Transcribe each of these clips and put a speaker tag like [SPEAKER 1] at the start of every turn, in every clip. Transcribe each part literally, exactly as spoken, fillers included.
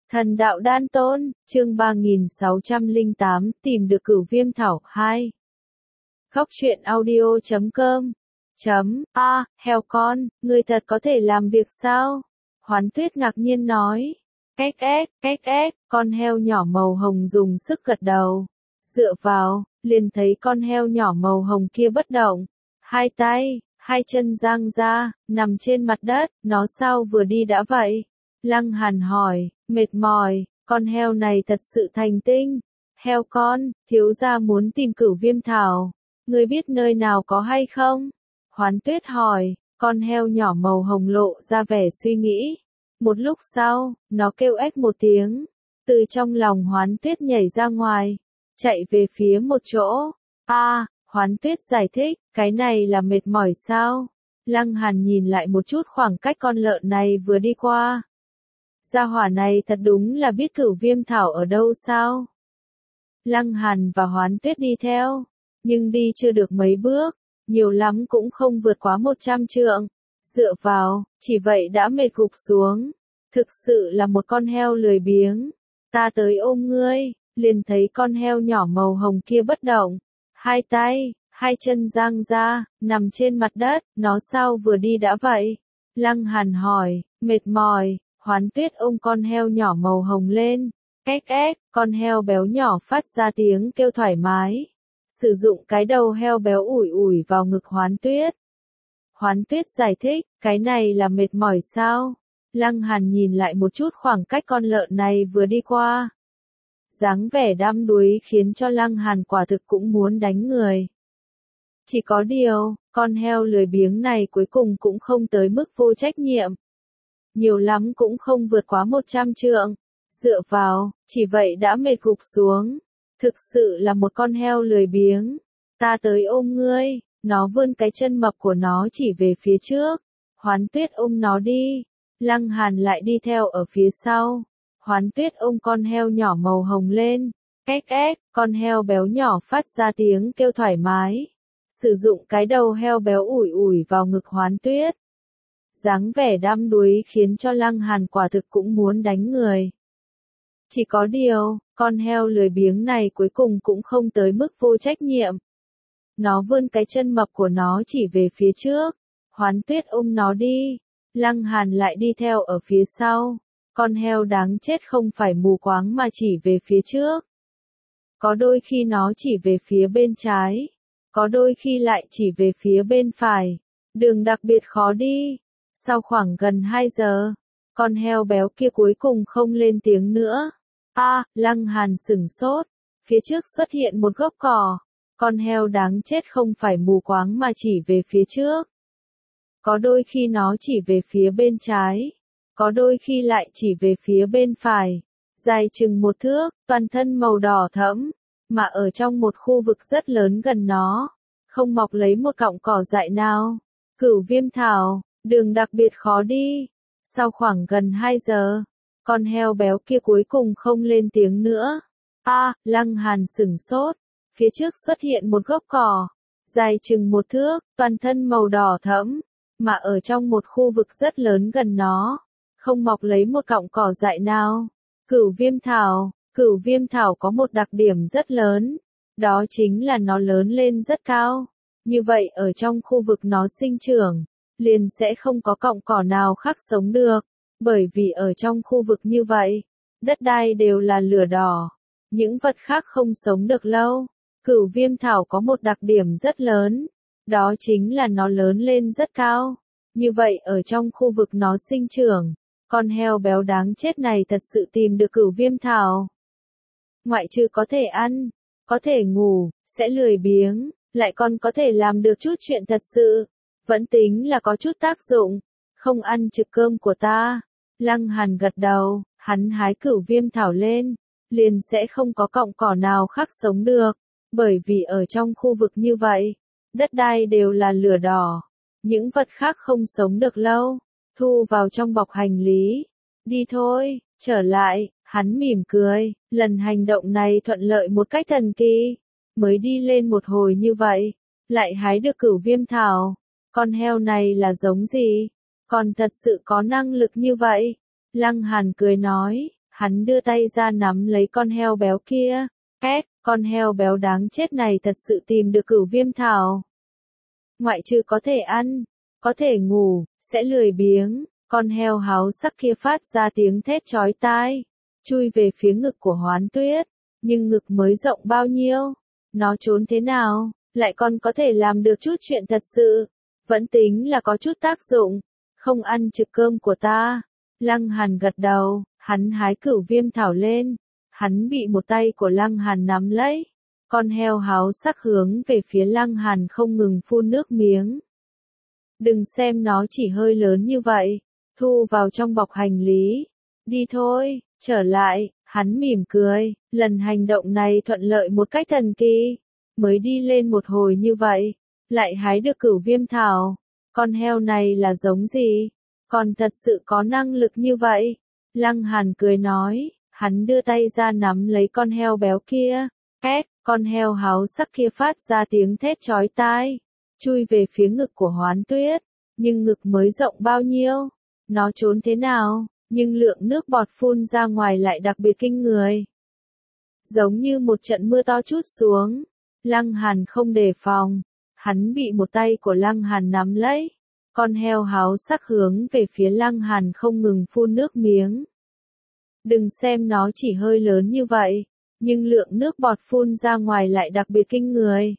[SPEAKER 1] Thần đạo đan tôn, chương ba nghìn sáu trăm lẻ tám, tìm được cửu viêm thảo, hai. Khóc chuyện audio chấm com. Chấm, a, heo con, ngươi thật có thể làm việc sao? Hoán Tuyết ngạc nhiên nói. Két két, két két, con heo nhỏ màu hồng dùng sức gật đầu. Dựa vào, liền thấy con heo nhỏ màu hồng kia bất động. Hai tay, hai chân dang ra, nằm trên mặt đất, nó sao vừa đi đã vậy? Lăng Hàn hỏi, mệt mỏi, con heo này thật sự thành tinh. Heo con, thiếu gia muốn tìm cửu viêm thảo. Ngươi biết nơi nào có hay không? Hoán Tuyết hỏi, con heo nhỏ màu hồng lộ ra vẻ suy nghĩ. Một lúc sau, nó kêu ếch một tiếng. Từ trong lòng Hoán Tuyết nhảy ra ngoài, chạy về phía một chỗ. A, à, Hoán Tuyết giải thích, cái này là mệt mỏi sao? Lăng Hàn nhìn lại một chút khoảng cách con lợn này vừa đi qua. Gia hỏa này thật đúng là biết cửu viêm thảo ở đâu sao? Lăng Hàn và Hoán Tuyết đi theo, nhưng đi chưa được mấy bước, nhiều lắm cũng không vượt quá một trăm trượng. Dựa vào, chỉ vậy đã mệt gục xuống. Thực sự là một con heo lười biếng. Ta tới ôm ngươi, liền thấy con heo nhỏ màu hồng kia bất động. Hai tay, hai chân dang ra, nằm trên mặt đất, nó sao vừa đi đã vậy? Lăng Hàn hỏi, mệt mỏi. Hoán Tuyết ôm con heo nhỏ màu hồng lên. Két két, con heo béo nhỏ phát ra tiếng kêu thoải mái. Sử dụng cái đầu heo béo ủi ủi vào ngực Hoán Tuyết. Hoán Tuyết giải thích, cái này là mệt mỏi sao? Lăng Hàn nhìn lại một chút khoảng cách con lợn này vừa đi qua. Dáng vẻ đăm đuối khiến cho Lăng Hàn quả thực cũng muốn đánh người. Chỉ có điều, con heo lười biếng này cuối cùng cũng không tới mức vô trách nhiệm. Nhiều lắm cũng không vượt quá một trăm trượng. Dựa vào, chỉ vậy đã mệt gục xuống. Thực sự là một con heo lười biếng. Ta tới ôm ngươi. Nó vươn cái chân mập của nó chỉ về phía trước. Hoán Tuyết ôm nó đi. Lăng Hàn lại đi theo ở phía sau. Hoán Tuyết ôm con heo nhỏ màu hồng lên. Két két, con heo béo nhỏ phát ra tiếng kêu thoải mái. Sử dụng cái đầu heo béo ủi ủi vào ngực Hoán Tuyết. Dáng vẻ đăm đuối khiến cho Lăng Hàn quả thực cũng muốn đánh người. Chỉ có điều, con heo lười biếng này cuối cùng cũng không tới mức vô trách nhiệm. Nó vươn cái chân mập của nó chỉ về phía trước. Hoán Tuyết ôm nó đi. Lăng Hàn lại đi theo ở phía sau. Con heo đáng chết không phải mù quáng mà chỉ về phía trước. Có đôi khi nó chỉ về phía bên trái. Có đôi khi lại chỉ về phía bên phải. Đường đặc biệt khó đi. Sau khoảng gần hai giờ, con heo béo kia cuối cùng không lên tiếng nữa. A, à, Lăng Hàn sửng sốt. Phía trước xuất hiện một gốc cỏ. Con heo đáng chết không phải mù quáng mà chỉ về phía trước. Có đôi khi nó chỉ về phía bên trái. Có đôi khi lại chỉ về phía bên phải. Dài chừng một thước, toàn thân màu đỏ thẫm. Mà ở trong một khu vực rất lớn gần nó. Không mọc lấy một cọng cỏ dại nào. Cửu viêm thảo. Đường đặc biệt khó đi. Sau khoảng gần hai giờ, con heo béo kia cuối cùng không lên tiếng nữa. A, à, Lăng Hàn sửng sốt. Phía trước xuất hiện một gốc cỏ, dài chừng một thước, toàn thân màu đỏ thẫm, mà ở trong một khu vực rất lớn gần nó, không mọc lấy một cọng cỏ dại nào. Cửu viêm thảo, cửu viêm thảo có một đặc điểm rất lớn, đó chính là nó lớn lên rất cao. Như vậy ở trong khu vực nó sinh trưởng, liền sẽ không có cọng cỏ nào khác sống được, bởi vì ở trong khu vực như vậy, đất đai đều là lửa đỏ, những vật khác không sống được lâu. Cửu viêm thảo có một đặc điểm rất lớn, đó chính là nó lớn lên rất cao. Như vậy ở trong khu vực nó sinh trưởng, con heo béo đáng chết này thật sự tìm được cửu viêm thảo. Ngoại trừ có thể ăn, có thể ngủ, sẽ lười biếng, lại còn có thể làm được chút chuyện thật sự. Vẫn tính là có chút tác dụng. Không ăn trực cơm của ta. Lăng Hàn gật đầu, hắn hái cửu viêm thảo lên, liền sẽ không có cọng cỏ nào khác sống được. Bởi vì ở trong khu vực như vậy, đất đai đều là lửa đỏ. Những vật khác không sống được lâu. Thu vào trong bọc hành lý. Đi thôi, trở lại, hắn mỉm cười. Lần hành động này thuận lợi một cách thần kỳ. Mới đi lên một hồi như vậy, lại hái được cửu viêm thảo. Con heo này là giống gì? Còn thật sự có năng lực như vậy? Lăng Hàn cười nói, Hắn đưa tay ra nắm lấy con heo béo kia. Két, con heo béo đáng chết này thật sự tìm được cửu viêm thảo. Ngoại trừ có thể ăn, có thể ngủ, sẽ lười biếng, con heo háo sắc kia phát ra tiếng thét chói tai, chui về phía ngực của Hoán Tuyết, nhưng ngực mới rộng bao nhiêu, nó trốn thế nào, lại còn có thể làm được chút chuyện thật sự, vẫn tính là có chút tác dụng, không ăn trực cơm của ta. Lăng Hàn gật đầu, hắn hái cửu viêm thảo lên, hắn bị một tay của Lăng Hàn nắm lấy. Con heo háo sắc hướng về phía Lăng Hàn không ngừng phun nước miếng. Đừng xem nó chỉ hơi lớn như vậy, thu vào trong bọc hành lý. Đi thôi, trở lại, hắn mỉm cười, lần hành động này thuận lợi một cách thần kỳ. Mới đi lên một hồi như vậy, lại hái được cửu viêm thảo. Con heo này là giống gì? Còn thật sự có năng lực như vậy? Lăng Hàn cười nói, hắn đưa tay ra nắm lấy con heo béo kia. Két, con heo háo sắc kia phát ra tiếng thét chói tai, chui về phía ngực của Hoán Tuyết, nhưng ngực mới rộng bao nhiêu, nó trốn thế nào, nhưng lượng nước bọt phun ra ngoài lại đặc biệt kinh người. Giống như một trận mưa to trút xuống, Lăng Hàn không đề phòng, hắn bị một tay của Lăng Hàn nắm lấy, con heo háo sắc hướng về phía Lăng Hàn không ngừng phun nước miếng. Đừng xem nó chỉ hơi lớn như vậy, nhưng lượng nước bọt phun ra ngoài lại đặc biệt kinh người.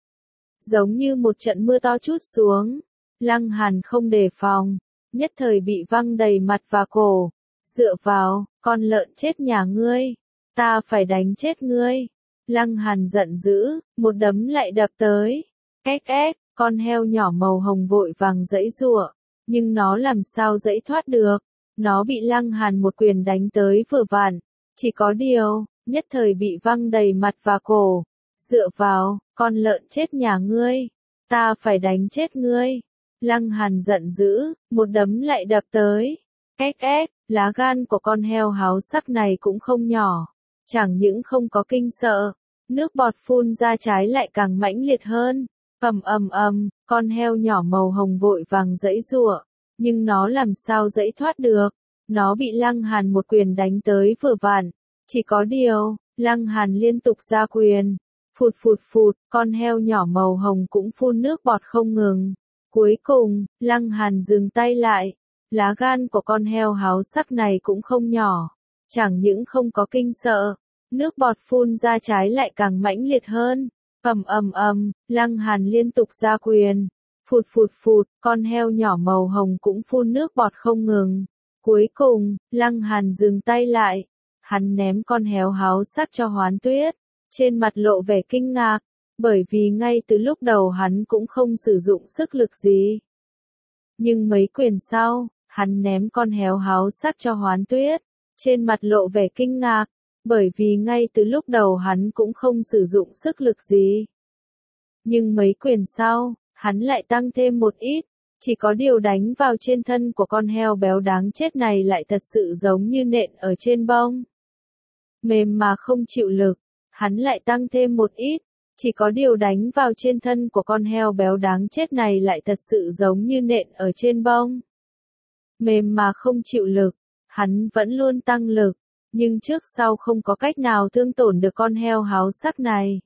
[SPEAKER 1] Giống như một trận mưa to trút xuống, Lăng Hàn không đề phòng, nhất thời bị văng đầy mặt và cổ. Dựa vào, con lợn chết nhà ngươi, ta phải đánh chết ngươi. Lăng Hàn giận dữ, một đấm lại đập tới. Két két, con heo nhỏ màu hồng vội vàng giãy giụa, nhưng nó làm sao giãy thoát được. Nó bị Lăng Hàn một quyền đánh tới vừa vặn, chỉ có điều, nhất thời bị văng đầy mặt và cổ. Dựa vào, con lợn chết nhà ngươi, ta phải đánh chết ngươi. Lăng Hàn giận dữ, một đấm lại đập tới. Két két, lá gan của con heo háo sắc này cũng không nhỏ, chẳng những không có kinh sợ, nước bọt phun ra trái lại càng mãnh liệt hơn. Ầm ầm ầm, con heo nhỏ màu hồng vội vàng giãy giụa, nhưng nó làm sao giãy thoát được. Nó bị Lăng Hàn một quyền đánh tới vừa vặn, chỉ có điều, Lăng Hàn liên tục ra quyền, phụt phụt phụt, con heo nhỏ màu hồng cũng phun nước bọt không ngừng. Cuối cùng, Lăng Hàn dừng tay lại, lá gan của con heo háo sắc này cũng không nhỏ, chẳng những không có kinh sợ, nước bọt phun ra trái lại càng mãnh liệt hơn. Ầm ầm ầm, Lăng Hàn liên tục ra quyền, phụt phụt phụt, con heo nhỏ màu hồng cũng phun nước bọt không ngừng. Cuối cùng, Lăng Hàn dừng tay lại, hắn ném con heo háo sắc cho Hoán Tuyết, trên mặt lộ vẻ kinh ngạc, bởi vì ngay từ lúc đầu hắn cũng không sử dụng sức lực gì. Nhưng mấy quyền sau, hắn ném con heo háo sắc cho Hoán Tuyết, trên mặt lộ vẻ kinh ngạc, bởi vì ngay từ lúc đầu hắn cũng không sử dụng sức lực gì. Nhưng mấy quyền sau, hắn lại tăng thêm một ít, chỉ có điều đánh vào trên thân của con heo béo đáng chết này lại thật sự giống như nện ở trên bông. Mềm mà không chịu lực, hắn lại tăng thêm một ít, chỉ có điều đánh vào trên thân của con heo béo đáng chết này lại thật sự giống như nện ở trên bông. Mềm mà không chịu lực, hắn vẫn luôn tăng lực, nhưng trước sau không có cách nào thương tổn được con heo háo sắc này.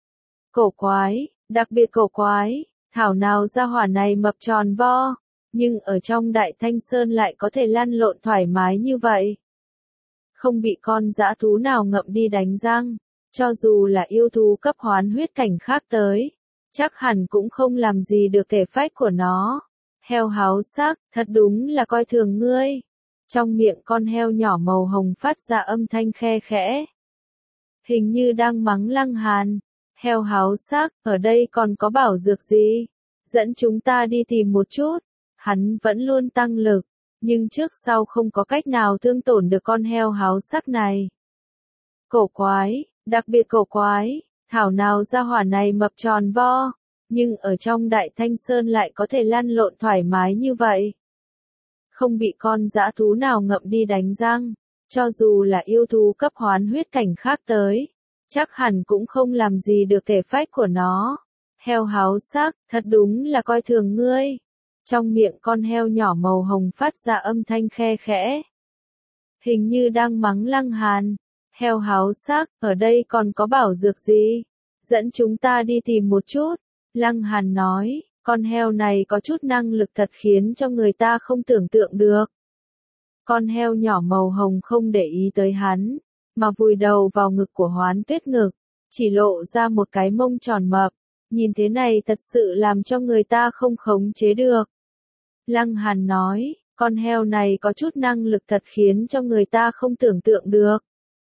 [SPEAKER 1] Cổ quái, đặc biệt cổ quái, thảo nào ra hỏa này mập tròn vo, nhưng ở trong Đại Thanh Sơn lại có thể lăn lộn thoải mái như vậy. Không bị con dã thú nào ngậm đi đánh răng, cho dù là yêu thú cấp hoán huyết cảnh khác tới, chắc hẳn cũng không làm gì được thể phách của nó. Heo háo sắc, thật đúng là coi thường ngươi. Trong miệng con heo nhỏ màu hồng phát ra âm thanh khe khẽ. Hình như đang mắng Lăng Hàn. Heo háo sắc, ở đây còn có bảo dược gì? Dẫn chúng ta đi tìm một chút. Hắn vẫn luôn tăng lực, nhưng trước sau không có cách nào thương tổn được con heo háo sắc này. Cổ quái, đặc biệt cổ quái, thảo nào ra hỏa này mập tròn vo, nhưng ở trong Đại Thanh Sơn lại có thể lăn lộn thoải mái như vậy. Không bị con dã thú nào ngậm đi đánh răng, cho dù là yêu thú cấp hoán huyết cảnh khác tới, chắc hẳn cũng không làm gì được thể phách của nó. Heo háo sắc, thật đúng là coi thường ngươi. Trong miệng con heo nhỏ màu hồng phát ra âm thanh khe khẽ. hình như đang mắng Lăng Hàn. Heo háo sắc, ở đây còn có bảo dược gì? Dẫn chúng ta đi tìm một chút. Lăng Hàn nói, con heo này có chút năng lực thật khiến cho người ta không tưởng tượng được. Con heo nhỏ màu hồng không để ý tới hắn, mà vùi đầu vào ngực của Hoán Tuyết ngực, chỉ lộ ra một cái mông tròn mập. Nhìn thế này thật sự làm cho người ta không khống chế được. Lăng Hàn nói, con heo này có chút năng lực thật khiến cho người ta không tưởng tượng được.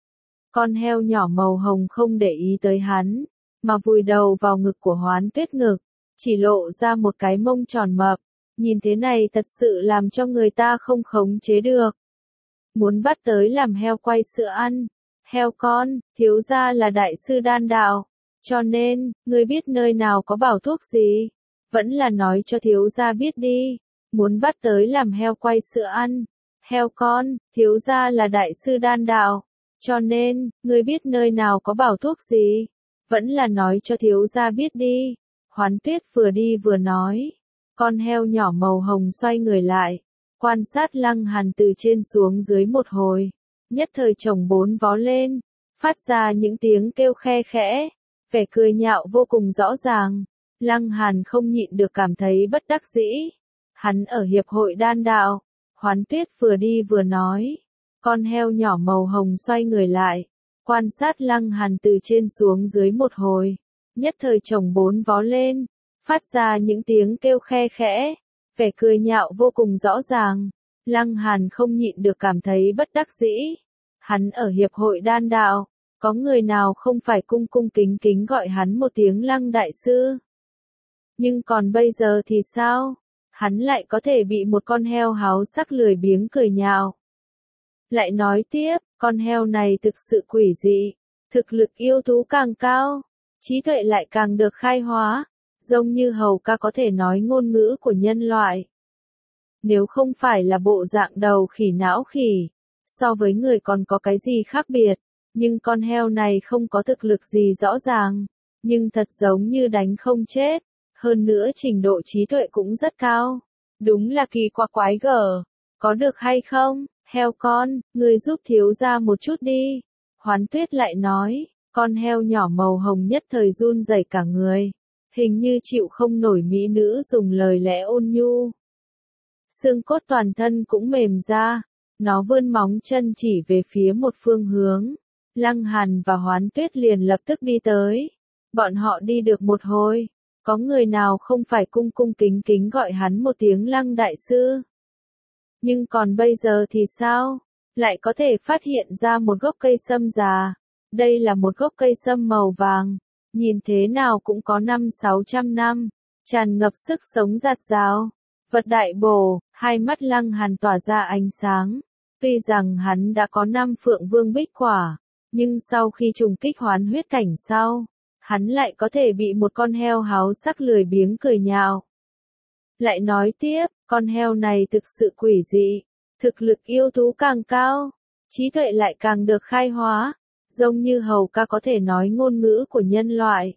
[SPEAKER 1] Con heo nhỏ màu hồng không để ý tới hắn, mà vùi đầu vào ngực của Hoán Tuyết ngực, chỉ lộ ra một cái mông tròn mập. Nhìn thế này thật sự làm cho người ta không khống chế được. Muốn bắt tới làm heo quay sữa ăn. Heo con, thiếu gia là đại sư đan đạo. Cho nên, ngươi biết nơi nào có bảo thuốc gì? Vẫn là nói cho thiếu gia biết đi. Muốn bắt tới làm heo quay sữa ăn. Heo con, thiếu gia là đại sư đan đạo. Cho nên, ngươi biết nơi nào có bảo thuốc gì? Vẫn là nói cho thiếu gia biết đi. Hoán Tuyết vừa đi vừa nói. Con heo nhỏ màu hồng xoay người lại, quan sát Lăng Hàn từ trên xuống dưới một hồi, nhất thời chồng bốn vó lên, phát ra những tiếng kêu khe khẽ, vẻ cười nhạo vô cùng rõ ràng. Lăng Hàn không nhịn được cảm thấy bất đắc dĩ. Hắn ở hiệp hội đan đạo. Hoán Tuyết vừa đi vừa nói. Con heo nhỏ màu hồng xoay người lại, quan sát Lăng Hàn từ trên xuống dưới một hồi, nhất thời chồng bốn vó lên, phát ra những tiếng kêu khe khẽ, vẻ cười nhạo vô cùng rõ ràng. Lăng Hàn không nhịn được cảm thấy bất đắc dĩ. Hắn ở hiệp hội đan đạo, có người nào không phải cung cung kính kính gọi hắn một tiếng Lăng đại sư. Nhưng còn bây giờ thì sao? Hắn lại có thể bị một con heo háo sắc lười biếng cười nhạo. Lại nói tiếp, con heo này thực sự quỷ dị, thực lực yêu thú càng cao, trí tuệ lại càng được khai hóa, giống như hầu ca có thể nói ngôn ngữ của nhân loại. Nếu không phải là bộ dạng đầu khỉ não khỉ, so với người còn có cái gì khác biệt, nhưng con heo này không có thực lực gì rõ ràng, nhưng thật giống như đánh không chết, hơn nữa trình độ trí tuệ cũng rất cao. Đúng là kỳ quặc quái gở, có được hay không? Heo con, ngươi giúp thiếu gia một chút đi. Hoán Tuyết lại nói, con heo nhỏ màu hồng nhất thời run rẩy cả người, hình như chịu không nổi mỹ nữ dùng lời lẽ ôn nhu. Xương cốt toàn thân cũng mềm ra, nó vươn móng chân chỉ về phía một phương hướng. Lăng Hàn và Hoán Tuyết liền lập tức đi tới. Bọn họ đi được một hồi, có người nào không phải cung cung kính kính gọi hắn một tiếng Lăng đại sư. Nhưng còn bây giờ thì sao? Lại có thể phát hiện ra một gốc cây sâm già. Đây là một gốc cây sâm màu vàng, nhìn thế nào cũng có năm sáu trăm năm, tràn ngập sức sống rạt rào. Vật đại bổ, hai mắt Lăng Hàn tỏa ra ánh sáng. Tuy rằng hắn đã có năm phượng vương bích quả, nhưng sau khi trùng kích hoán huyết cảnh sau, hắn lại có thể bị một con heo háo sắc lười biếng cười nhạo. Lại nói tiếp, con heo này thực sự quỷ dị, thực lực yêu thú càng cao, trí tuệ lại càng được khai hóa, giống như hầu ca có thể nói ngôn ngữ của nhân loại.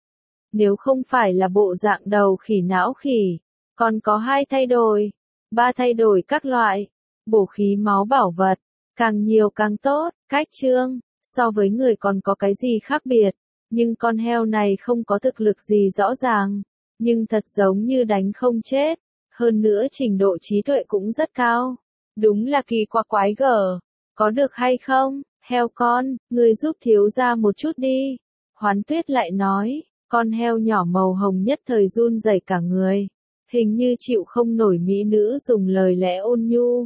[SPEAKER 1] Nếu không phải là bộ dạng đầu khỉ não khỉ, còn có hai thay đổi, ba thay đổi các loại, bổ khí máu bảo vật, càng nhiều càng tốt, cách chương, so với người còn có cái gì khác biệt, nhưng con heo này không có thực lực gì rõ ràng, nhưng thật giống như đánh không chết, hơn nữa trình độ trí tuệ cũng rất cao. Đúng là kỳ quặc quái gở, có được hay không? Heo con, ngươi giúp thiếu gia một chút đi. Hoán Tuyết lại nói, con heo nhỏ màu hồng nhất thời run rẩy cả người, hình như chịu không nổi mỹ nữ dùng lời lẽ ôn nhu.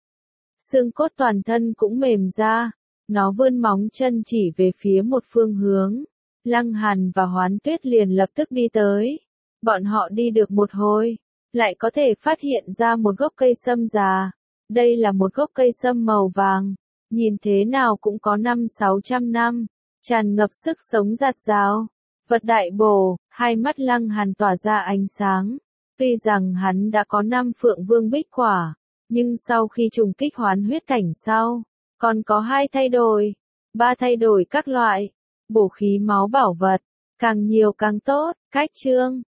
[SPEAKER 1] Xương cốt toàn thân cũng mềm ra, nó vươn móng chân chỉ về phía một phương hướng. Lăng Hàn và Hoán Tuyết liền lập tức đi tới. Bọn họ đi được một hồi, lại có thể phát hiện ra một gốc cây sâm già. Đây là một gốc cây sâm màu vàng, nhìn thế nào cũng có năm sáu trăm năm, tràn ngập sức sống rạt rào. Vật đại bổ, hai mắt Lăng Hàn tỏa ra ánh sáng. Tuy rằng hắn đã có năm phượng vương bích quả, nhưng sau khi trùng kích hoán huyết cảnh sau, còn có hai thay đổi, ba thay đổi các loại, bổ khí máu bảo vật, càng nhiều càng tốt, cách chương.